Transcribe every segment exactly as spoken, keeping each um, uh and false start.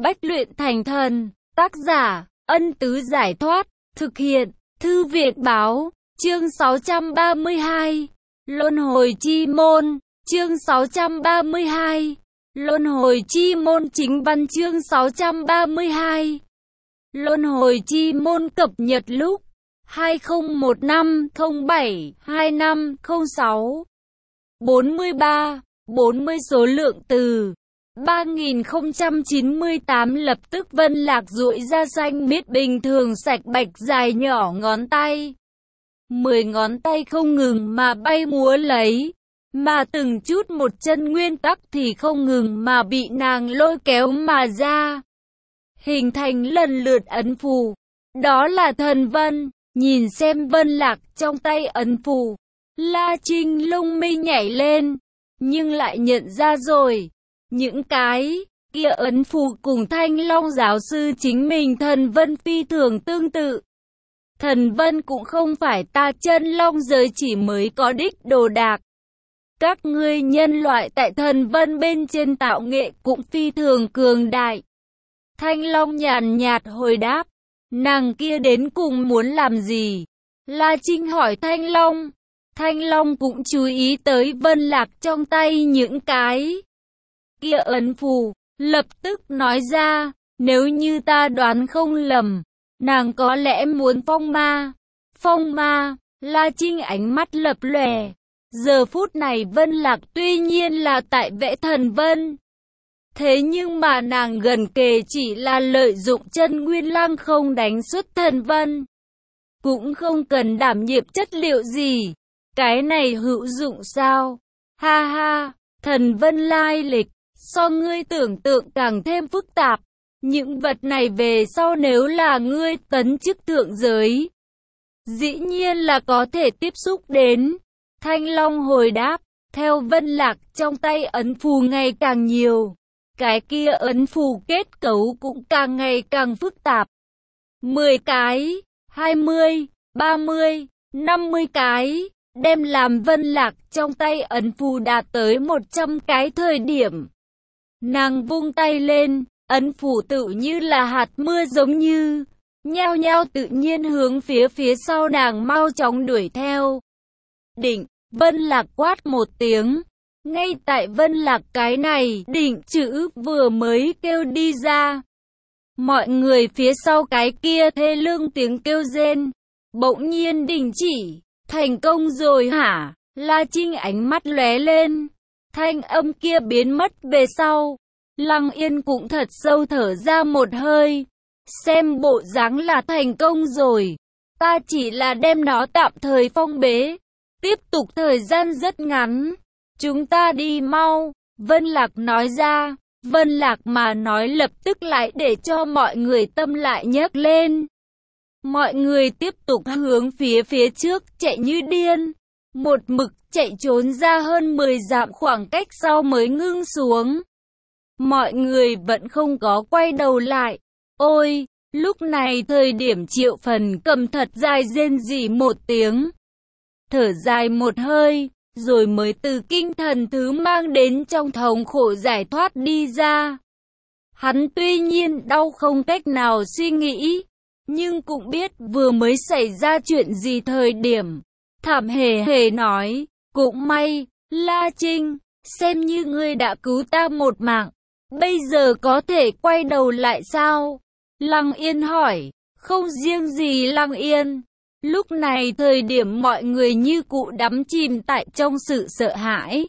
Bách luyện thành thần. Tác giả, Ân Tứ Giải Thoát. Thực hiện, Thư Viện Báo. Chương sáu trăm ba mươi hai. Luân hồi chi môn. Chương sáu trăm ba mươi hai. Luân hồi chi môn. Chính văn chương sáu trăm ba mươi hai. Luân hồi chi môn cập nhật lúc hai không một năm không bảy hai năm không sáu. bốn mươi ba, bốn mươi số lượng từ ba nghìn không trăm chín mươi tám. Lập tức Vân Lạc duỗi ra xanh miết bình thường sạch bạch dài nhỏ ngón tay. Mười ngón tay không ngừng mà bay múa lấy, mà từng chút một chân nguyên tắc thì không ngừng mà bị nàng lôi kéo mà ra, hình thành lần lượt ấn phù. Đó là thần vân. Nhìn xem Vân Lạc trong tay ấn phù, La Trinh lông mi nhảy lên, nhưng lại nhận ra rồi, những cái kia ấn phù cùng Thanh Long giáo sư chính mình thần vân phi thường tương tự. Thần vân cũng không phải ta chân long giới chỉ mới có đích đồ đạc. Các ngươi nhân loại tại thần vân bên trên tạo nghệ cũng phi thường cường đại. Thanh Long nhàn nhạt hồi đáp. Nàng kia đến cùng muốn làm gì? La Trinh hỏi Thanh Long. Thanh Long cũng chú ý tới Vân Lạc trong tay những cái kia ấn phù, lập tức nói ra, nếu như ta đoán không lầm, nàng có lẽ muốn phong ma. Phong ma? La Trinh ánh mắt lập lòe. Giờ phút này Vân Lạc tuy nhiên là tại Vệ Thần Vân, thế nhưng mà nàng gần kề chỉ là lợi dụng chân nguyên lăng không đánh xuất thần vân, cũng không cần đảm nhiệm chất liệu gì. Cái này hữu dụng sao? Ha ha, thần vân lai lịch, so ngươi tưởng tượng càng thêm phức tạp. Những vật này về sau nếu là ngươi tấn chức thượng giới, dĩ nhiên là có thể tiếp xúc đến. Thanh Long hồi đáp, theo Vân Lạc trong tay ấn phù ngày càng nhiều, cái kia ấn phù kết cấu cũng càng ngày càng phức tạp. mười cái, hai mươi, ba mươi, năm mươi cái, đem làm Vân Lạc trong tay ấn phù đạt tới một trăm cái thời điểm. Nàng vung tay lên, ấn phù tự như là hạt mưa giống như, nhao nhao tự nhiên hướng phía phía sau nàng mau chóng đuổi theo. Định, Vân Lạc quát một tiếng. Ngay tại Vân Lạc cái này định chữ vừa mới kêu đi ra, mọi người phía sau cái kia thê lương tiếng kêu rên bỗng nhiên đình chỉ. Thành công rồi hả? La Trinh ánh mắt lóe lên. Thanh âm kia biến mất về sau, Lăng Yên cũng thật sâu thở ra một hơi. Xem bộ dáng là thành công rồi. Ta chỉ là đem nó tạm thời phong bế, tiếp tục thời gian rất ngắn. Chúng ta đi mau, Vân Lạc nói ra. Vân Lạc mà nói lập tức lại để cho mọi người tâm lại nhấc lên. Mọi người tiếp tục hướng phía phía trước chạy như điên, một mực chạy trốn ra hơn mười dặm khoảng cách sau mới ngưng xuống. Mọi người vẫn không có quay đầu lại. Ôi, lúc này thời điểm Triệu Phần cầm thật dài rên rỉ một tiếng, thở dài một hơi, rồi mới từ kinh thần thứ mang đến trong thống khổ giải thoát đi ra. Hắn tuy nhiên đau không cách nào suy nghĩ, nhưng cũng biết vừa mới xảy ra chuyện gì thời điểm. Thảm hề hề nói, cũng may, La Trinh, xem như ngươi đã cứu ta một mạng, bây giờ có thể quay đầu lại sao? Lăng Yên hỏi. Không riêng gì Lăng Yên. Lúc này thời điểm mọi người như cụ đắm chìm tại trong sự sợ hãi.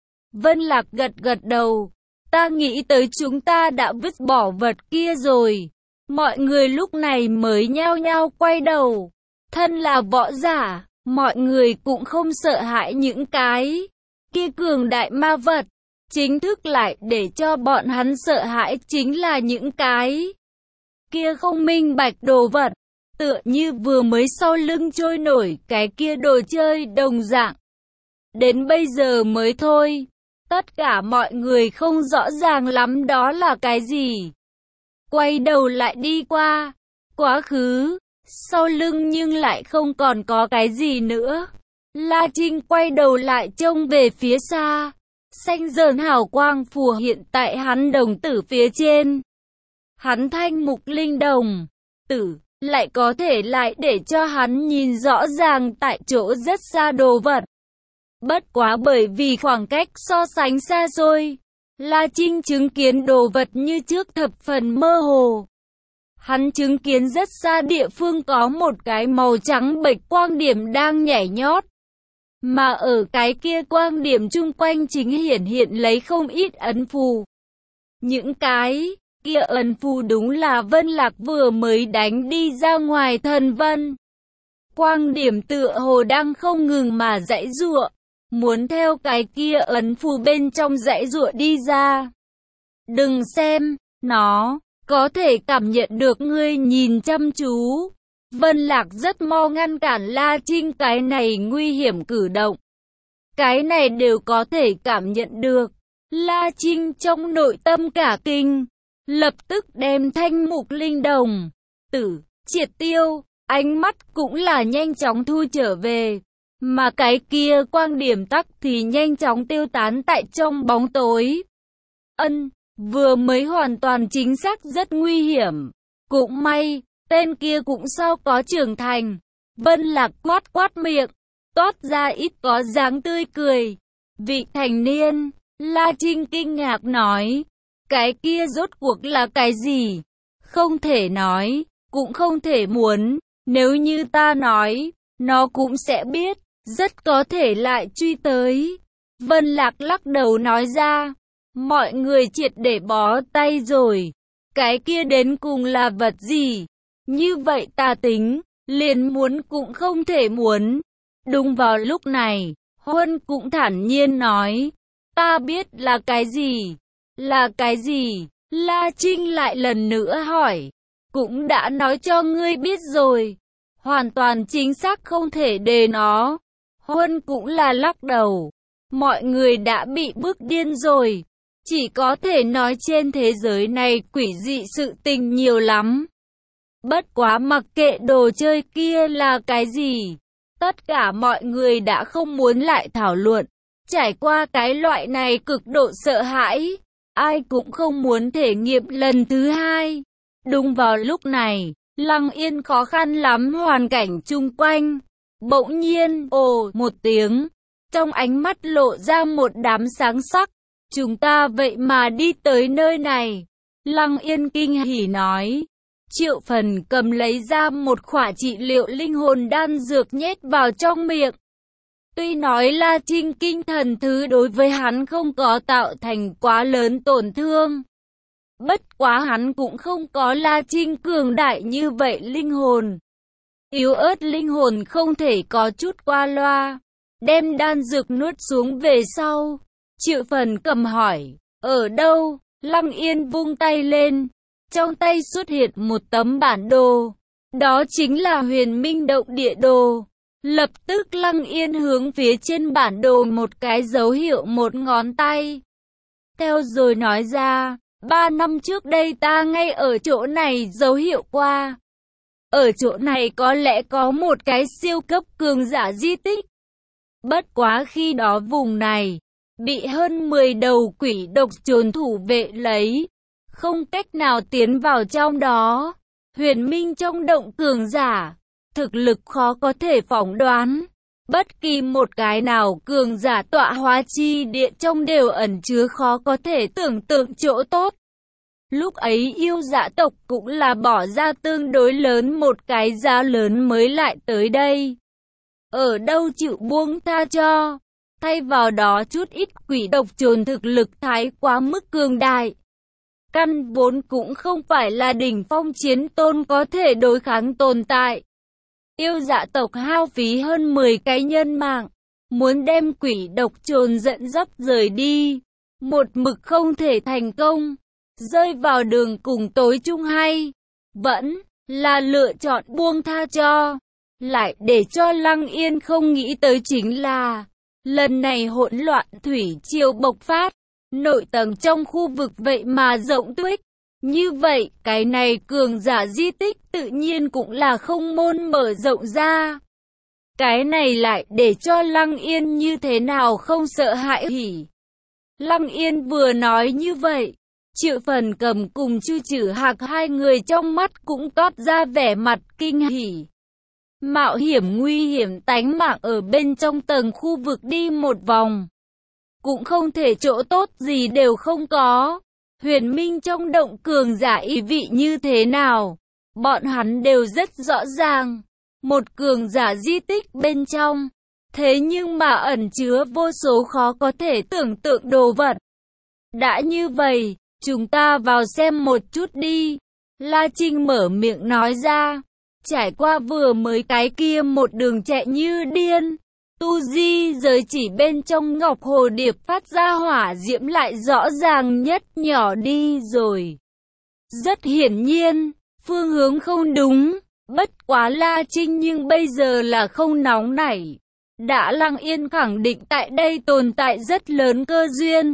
Vân Lạc gật gật đầu. Ta nghĩ tới chúng ta đã vứt bỏ vật kia rồi. Mọi người lúc này mới nhao nhao quay đầu. Thân là võ giả, mọi người cũng không sợ hãi những cái kia cường đại ma vật. Chính thức lại để cho bọn hắn sợ hãi chính là những cái kia không minh bạch đồ vật, tựa như vừa mới sau lưng trôi nổi cái kia đồ chơi đồng dạng. Đến bây giờ mới thôi, tất cả mọi người không rõ ràng lắm đó là cái gì. Quay đầu lại đi qua quá khứ, sau lưng nhưng lại không còn có cái gì nữa. La Trinh quay đầu lại trông về phía xa, xanh dờn hào quang phù hiện tại hắn đồng tử phía trên. hắn thanh mục linh đồng tử lại có thể lại để cho hắn nhìn rõ ràng tại chỗ rất xa đồ vật. Bất quá bởi vì khoảng cách so sánh xa xôi, La Trinh chứng kiến đồ vật như trước thập phần mơ hồ. Hắn chứng kiến rất xa địa phương có một cái màu trắng bệch quang điểm đang nhảy nhót. Mà ở cái kia quang điểm chung quanh chính hiển hiện lấy không ít ấn phù. Những cái kia ấn phù đúng là Vân Lạc vừa mới đánh đi ra ngoài thần vân. Quang điểm tựa hồ đang không ngừng mà giãy giụa, muốn theo cái kia ấn phù bên trong giãy giụa đi ra. Đừng xem, nó có thể cảm nhận được ngươi nhìn chăm chú. Vân Lạc rất mau ngăn cản La Trinh cái này nguy hiểm cử động. Cái này đều có thể cảm nhận được. La Trinh trong nội tâm cả kinh, lập tức đem thanh mục linh đồng tử triệt tiêu, ánh mắt cũng là nhanh chóng thu trở về. Mà cái kia quang điểm tắc thì nhanh chóng tiêu tán tại trong bóng tối. Ân, vừa mới hoàn toàn chính xác rất nguy hiểm. Cũng may, tên kia cũng sao có trưởng thành. Vân Lạc quát quát miệng, toát ra ít có dáng tươi cười. Vị thành niên, La Trinh kinh ngạc nói, cái kia rốt cuộc là cái gì? Không thể nói, cũng không thể muốn, nếu như ta nói, nó cũng sẽ biết, rất có thể lại truy tới. Vân Lạc lắc đầu nói ra, mọi người triệt để bó tay rồi, cái kia đến cùng là vật gì? Như vậy ta tính, liền muốn cũng không thể muốn. Đúng vào lúc này, Huân cũng thản nhiên nói, ta biết là cái gì? Là cái gì? La Trinh lại lần nữa hỏi, cũng đã nói cho ngươi biết rồi, hoàn toàn chính xác không thể đề nó. Huân cũng là lắc đầu, mọi người đã bị bức điên rồi, chỉ có thể nói trên thế giới này quỷ dị sự tình nhiều lắm. Bất quá mặc kệ đồ chơi kia là cái gì, tất cả mọi người đã không muốn lại thảo luận. Trải qua cái loại này cực độ sợ hãi, ai cũng không muốn thể nghiệm lần thứ hai. Đúng vào lúc này, Lăng Yên khó khăn lắm hoàn cảnh chung quanh. Bỗng nhiên, ồ một tiếng, trong ánh mắt lộ ra một đám sáng sắc. Chúng ta vậy mà đi tới nơi này. Lăng Yên kinh hỉ nói. Triệu Phần cầm lấy ra một khỏa trị liệu linh hồn đan dược nhét vào trong miệng. Tuy nói La Trinh kinh thần thứ đối với hắn không có tạo thành quá lớn tổn thương. Bất quá hắn cũng không có La Trinh cường đại như vậy linh hồn. Yếu ớt linh hồn không thể có chút qua loa. Đem đan dược nuốt xuống về sau. Triệu Phần cầm hỏi, ở đâu? Lăng Yên vung tay lên. Trong tay xuất hiện một tấm bản đồ. Đó chính là Huyền Minh Động địa đồ. Lập tức Lăng Yên hướng phía trên bản đồ một cái dấu hiệu một ngón tay. Theo rồi nói ra, ba năm trước đây ta ngay ở chỗ này dấu hiệu qua. Ở chỗ này có lẽ có một cái siêu cấp cường giả di tích. Bất quá khi đó vùng này, bị hơn mười đầu quỷ độc trồn thủ vệ lấy. Không cách nào tiến vào trong đó. Huyền Minh trong động cường giả, thực lực khó có thể phỏng đoán. Bất kỳ một cái nào cường giả tọa hóa chi địa trong đều ẩn chứa khó có thể tưởng tượng chỗ tốt. Lúc ấy yêu dạ tộc cũng là bỏ ra tương đối lớn một cái giá lớn mới lại tới đây. Ở đâu chịu buông tha cho. Thay vào đó chút ít quỷ độc trồn thực lực thái quá mức cường đại. Căn vốn cũng không phải là đỉnh phong chiến tôn có thể đối kháng tồn tại. Yêu dạ tộc hao phí hơn mười cái nhân mạng, muốn đem quỷ độc trồn dẫn dắt rời đi, một mực không thể thành công, rơi vào đường cùng tối chung hay, vẫn là lựa chọn buông tha cho. Lại để cho Lăng Yên không nghĩ tới chính là, lần này hỗn loạn thủy triều bộc phát, nội tầng trong khu vực vậy mà rộng tuyết. Như vậy, cái này cường giả di tích tự nhiên cũng là không môn mở rộng ra. Cái này lại để cho Lăng Yên như thế nào không sợ hãi hỉ. Lăng Yên vừa nói như vậy, Triệu Phần Cầm cùng Chu Trử Hạc hai người trong mắt cũng toát ra vẻ mặt kinh hỉ. Mạo hiểm nguy hiểm tánh mạng ở bên trong tầng khu vực đi một vòng, cũng không thể chỗ tốt gì đều không có. Huyền minh trong động cường giả ý vị như thế nào, bọn hắn đều rất rõ ràng. Một cường giả di tích bên trong, thế nhưng mà ẩn chứa vô số khó có thể tưởng tượng đồ vật. Đã như vậy, chúng ta vào xem một chút đi. La Trinh mở miệng nói ra. Trải qua vừa mới cái kia một đường chạy như điên, tu di giới chỉ bên trong ngọc hồ điệp phát ra hỏa diễm lại rõ ràng nhất nhỏ đi rồi. Rất hiển nhiên, phương hướng không đúng, bất quá La Trinh nhưng bây giờ là không nóng nảy. Đã Lăng Yên khẳng định tại đây tồn tại rất lớn cơ duyên.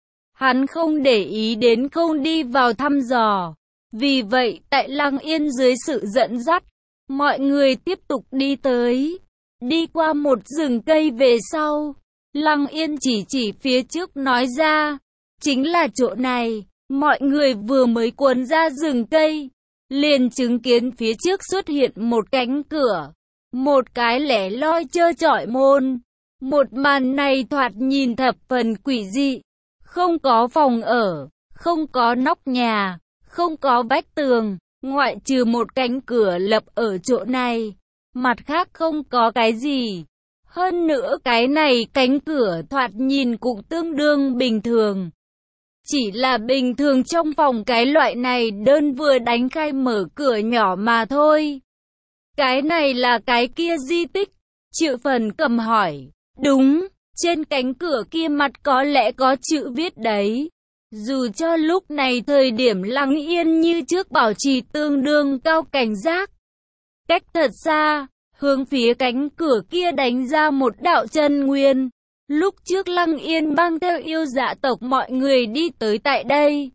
Hắn không để ý đến không đi vào thăm dò. Vì vậy tại Lăng Yên dưới sự dẫn dắt, mọi người tiếp tục đi tới. Đi qua một rừng cây về sau, Lăng Yên chỉ chỉ phía trước nói ra, chính là chỗ này. Mọi người vừa mới cuốn ra rừng cây, liền chứng kiến phía trước xuất hiện một cánh cửa, một cái lẻ loi trơ trọi môn. Một màn này thoạt nhìn thập phần quỷ dị, không có phòng ở, không có nóc nhà, không có vách tường, ngoại trừ một cánh cửa lập ở chỗ này, mặt khác không có cái gì. Hơn nữa cái này cánh cửa thoạt nhìn cũng tương đương bình thường. Chỉ là bình thường trong phòng cái loại này đơn vừa đánh khai mở cửa nhỏ mà thôi. Cái này là cái kia di tích? Triệu Phần Cầm hỏi. Đúng, trên cánh cửa kia mặt có lẽ có chữ viết đấy. Dù cho lúc này thời điểm Lăng Yên như trước bảo trì tương đương cao cảnh giác. Cách thật xa, hướng phía cánh cửa kia đánh ra một đạo chân nguyên. Lúc trước Lăng Yên mang theo yêu dạ tộc mọi người đi tới tại đây,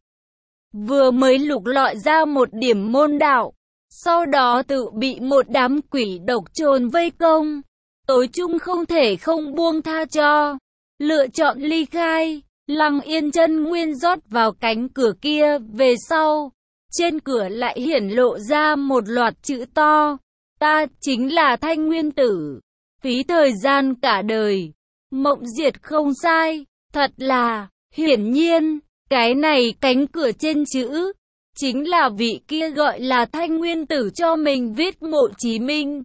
vừa mới lục lọi ra một điểm môn đạo, sau đó tự bị một đám quỷ độc trồn vây công. Tối chung không thể không buông tha cho, lựa chọn ly khai. Lăng Yên chân nguyên rót vào cánh cửa kia về sau, trên cửa lại hiển lộ ra một loạt chữ to. Ta chính là Thanh Nguyên Tử, phí thời gian cả đời, mộng diệt không sai. Thật là, hiển nhiên, cái này cánh cửa trên chữ, chính là vị kia gọi là Thanh Nguyên Tử cho mình viết Mộ Chí Minh.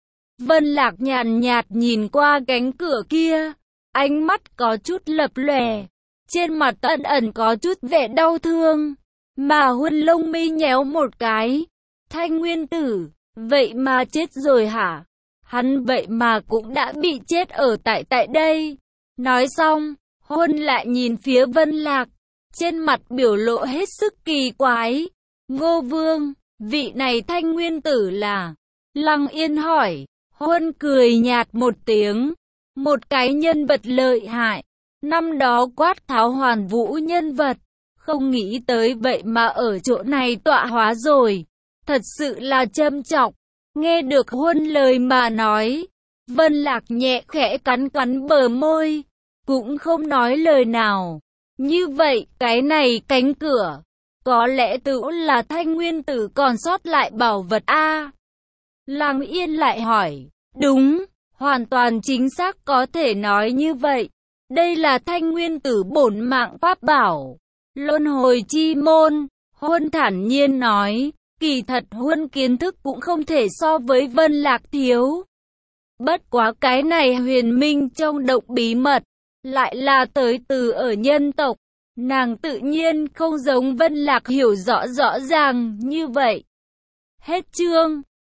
Vân Lạc nhàn nhạt nhìn qua cánh cửa kia, ánh mắt có chút lập lòe, trên mặt ẩn ẩn có chút vẻ đau thương, mà Huân lông mi nhéo một cái. Thanh Nguyên Tử, vậy mà chết rồi hả? Hắn vậy mà cũng đã bị chết ở tại tại đây. Nói xong, Huân lại nhìn phía Vân Lạc, trên mặt biểu lộ hết sức kỳ quái. Ngô Vương, vị này Thanh Nguyên Tử là? Lăng Yên hỏi. Huân cười nhạt một tiếng, một cái nhân vật lợi hại, năm đó quát tháo hoàn vũ nhân vật, không nghĩ tới vậy mà ở chỗ này tọa hóa rồi, thật sự là châm chọc. Nghe được Huân lời mà nói, Vân Lạc nhẹ khẽ cắn cắn bờ môi, cũng không nói lời nào. Như vậy cái này cánh cửa, có lẽ tự là Thanh Nguyên Tử còn sót lại bảo vật a? Lăng Yên lại hỏi. Đúng, hoàn toàn chính xác có thể nói như vậy. Đây là Thanh Nguyên Tử bổn mạng pháp bảo, Luân Hồi Chi Môn. Huân thản nhiên nói. Kỳ thật Huân kiến thức cũng không thể so với Vân Lạc thiếu. Bất quá cái này huyền minh trong động bí mật, lại là tới từ ở nhân tộc. Nàng tự nhiên không giống Vân Lạc hiểu rõ rõ ràng như vậy. Hết chương.